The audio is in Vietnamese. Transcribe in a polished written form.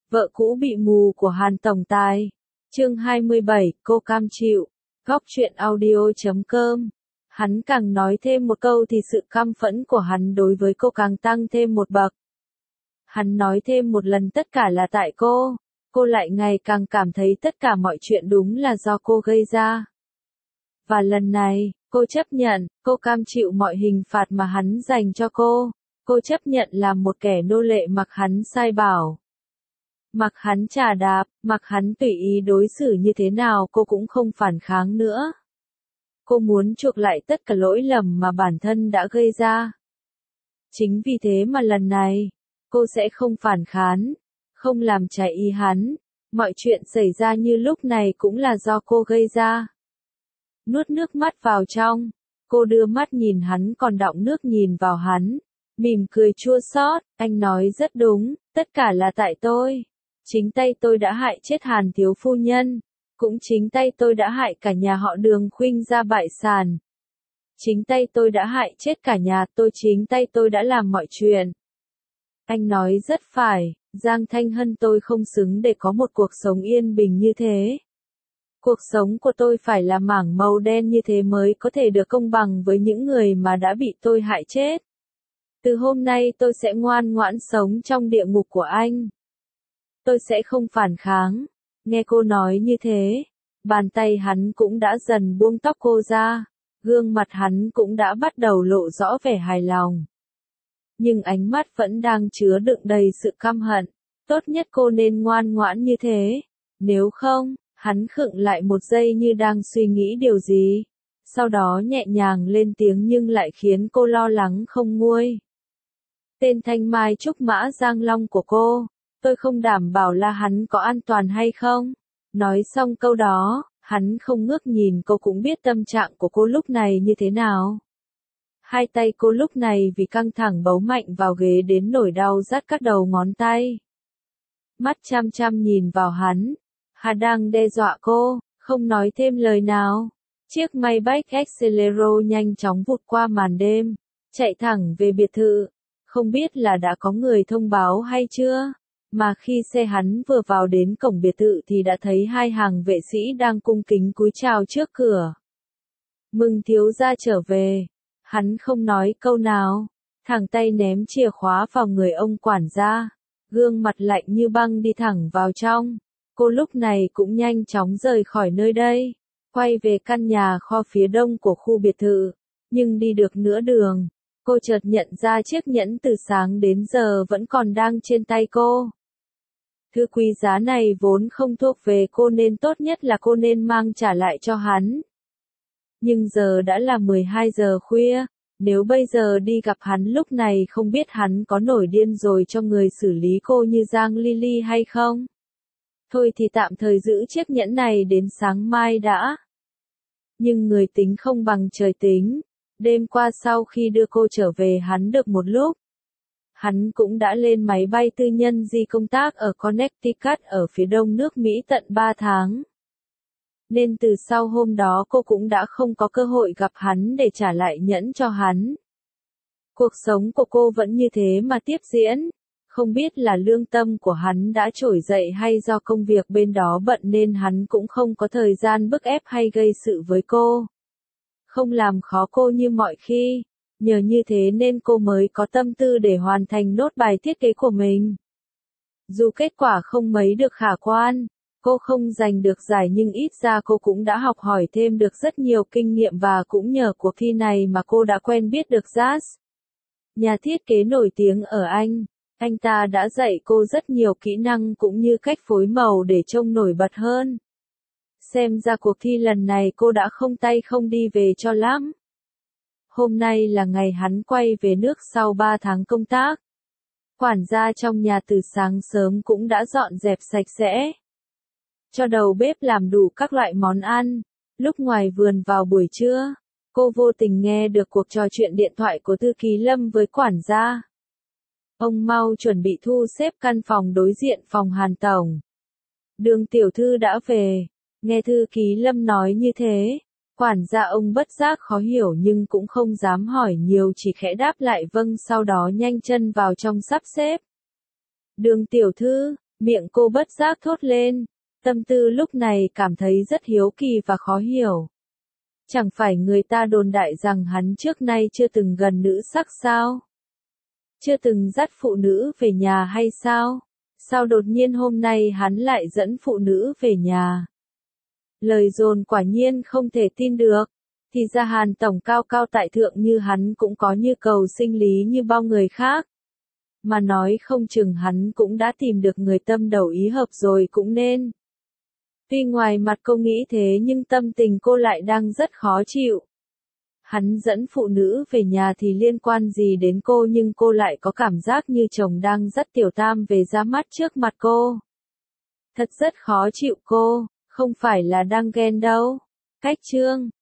Vợ cũ bị mù của Hàn Tổng Tài. Chương 27, cô cam chịu. Góc truyện audio.com. Hắn càng nói thêm một câu thì sự căm phẫn của hắn đối với cô càng tăng thêm một bậc. Hắn nói thêm một lần tất cả là tại cô lại ngày càng cảm thấy tất cả mọi chuyện đúng là do cô gây ra. Và lần này, cô chấp nhận, cô cam chịu mọi hình phạt mà hắn dành cho cô chấp nhận làm một kẻ nô lệ mặc hắn sai bảo. Mặc hắn chà đạp, mặc hắn tùy ý đối xử như thế nào cô cũng không phản kháng nữa. Cô muốn chuộc lại tất cả lỗi lầm mà bản thân đã gây ra. Chính vì thế mà lần này, cô sẽ không phản kháng, không làm trái ý hắn. Mọi chuyện xảy ra như lúc này cũng là do cô gây ra. Nuốt nước mắt vào trong, cô đưa mắt nhìn hắn còn đọng nước nhìn vào hắn, mỉm cười chua xót. Anh nói rất đúng, tất cả là tại tôi. Chính tay tôi đã hại chết Hàn thiếu phu nhân, cũng chính tay tôi đã hại cả nhà họ Đường khuynh ra bại sản. Chính tay tôi đã hại chết cả nhà tôi, chính tay tôi đã làm mọi chuyện. Anh nói rất phải, Giang Thanh Hân, tôi không xứng để có một cuộc sống yên bình như thế. Cuộc sống của tôi phải là mảng màu đen như thế mới có thể được công bằng với những người mà đã bị tôi hại chết. Từ hôm nay tôi sẽ ngoan ngoãn sống trong địa ngục của anh. Tôi sẽ không phản kháng. Nghe cô nói như thế, bàn tay hắn cũng đã dần buông tóc cô ra, gương mặt hắn cũng đã bắt đầu lộ rõ vẻ hài lòng. Nhưng ánh mắt vẫn đang chứa đựng đầy sự căm hận. Tốt nhất cô nên ngoan ngoãn như thế. Nếu không, hắn khựng lại một giây như đang suy nghĩ điều gì. Sau đó nhẹ nhàng lên tiếng nhưng lại khiến cô lo lắng không nguôi. Tên Thanh Mai Trúc Mã Giang Long của cô, tôi không đảm bảo là hắn có an toàn hay không. Nói xong câu đó, hắn không ngước nhìn cô cũng biết tâm trạng của cô lúc này như thế nào. Hai tay cô lúc này vì căng thẳng bấu mạnh vào ghế đến nỗi đau rát các đầu ngón tay. Mắt chăm chăm nhìn vào hắn. Hắn đang đe dọa cô, không nói thêm lời nào. Chiếc Maybach Exelero nhanh chóng vụt qua màn đêm, chạy thẳng về biệt thự. Không biết là đã có người thông báo hay chưa, mà khi xe hắn vừa vào đến cổng biệt thự thì đã thấy hai hàng vệ sĩ đang cung kính cúi chào trước cửa. Mừng thiếu gia trở về. Hắn không nói câu nào, thẳng tay ném chìa khóa vào người ông quản gia, gương mặt lạnh như băng đi thẳng vào trong. Cô lúc này cũng nhanh chóng rời khỏi nơi đây, quay về căn nhà kho phía đông của khu biệt thự, nhưng đi được nửa đường, cô chợt nhận ra chiếc nhẫn từ sáng đến giờ vẫn còn đang trên tay cô. Thứ quý giá này vốn không thuộc về cô nên tốt nhất là cô nên mang trả lại cho hắn. Nhưng giờ đã là 12 giờ khuya, nếu bây giờ đi gặp hắn lúc này không biết hắn có nổi điên rồi cho người xử lý cô như Giang Ly Ly hay không. Thôi thì tạm thời giữ chiếc nhẫn này đến sáng mai đã. Nhưng người tính không bằng trời tính. Đêm qua sau khi đưa cô trở về hắn được một lúc, hắn cũng đã lên máy bay tư nhân đi công tác ở Connecticut ở phía đông nước Mỹ tận 3 tháng. Nên từ sau hôm đó cô cũng đã không có cơ hội gặp hắn để trả lại nhẫn cho hắn. Cuộc sống của cô vẫn như thế mà tiếp diễn. Không biết là lương tâm của hắn đã trỗi dậy hay do công việc bên đó bận nên hắn cũng không có thời gian bức ép hay gây sự với cô. Không làm khó cô như mọi khi. Nhờ như thế nên cô mới có tâm tư để hoàn thành nốt bài thiết kế của mình. Dù kết quả không mấy được khả quan, cô không giành được giải nhưng ít ra cô cũng đã học hỏi thêm được rất nhiều kinh nghiệm và cũng nhờ cuộc thi này mà cô đã quen biết được Jazz, nhà thiết kế nổi tiếng ở Anh. Anh ta đã dạy cô rất nhiều kỹ năng cũng như cách phối màu để trông nổi bật hơn. Xem ra cuộc thi lần này cô đã không tay không đi về cho lắm. Hôm nay là ngày hắn quay về nước sau 3 tháng công tác. Quản gia trong nhà từ sáng sớm cũng đã dọn dẹp sạch sẽ. Cho đầu bếp làm đủ các loại món ăn. Lúc ngoài vườn vào buổi trưa, cô vô tình nghe được cuộc trò chuyện điện thoại của thư ký Lâm với quản gia. Ông mau chuẩn bị thu xếp căn phòng đối diện phòng Hàn Tổng. Đường tiểu thư đã về. Nghe thư ký Lâm nói như thế, quản gia ông bất giác khó hiểu nhưng cũng không dám hỏi nhiều, chỉ khẽ đáp lại vâng, sau đó nhanh chân vào trong sắp xếp. Đường tiểu thư, Miệng cô bất giác thốt lên, tâm tư lúc này cảm thấy rất hiếu kỳ và khó hiểu. Chẳng phải người ta đồn đại rằng hắn trước nay chưa từng gần nữ sắc sao? Chưa từng dắt phụ nữ về nhà hay sao? Sao đột nhiên hôm nay hắn lại dẫn phụ nữ về nhà? Lời đồn quả nhiên không thể tin được. Thì ra Hàn Tổng cao cao tại thượng như hắn cũng có nhu cầu sinh lý như bao người khác. Mà nói không chừng hắn cũng đã tìm được người tâm đầu ý hợp rồi cũng nên. Tuy ngoài mặt cô nghĩ thế nhưng tâm tình cô lại đang rất khó chịu. Hắn dẫn phụ nữ về nhà thì liên quan gì đến cô, nhưng cô lại có cảm giác như chồng đang dắt tiểu tam về ra mắt trước mặt cô. Thật rất khó chịu cô, không phải là đang ghen đâu. Cách chương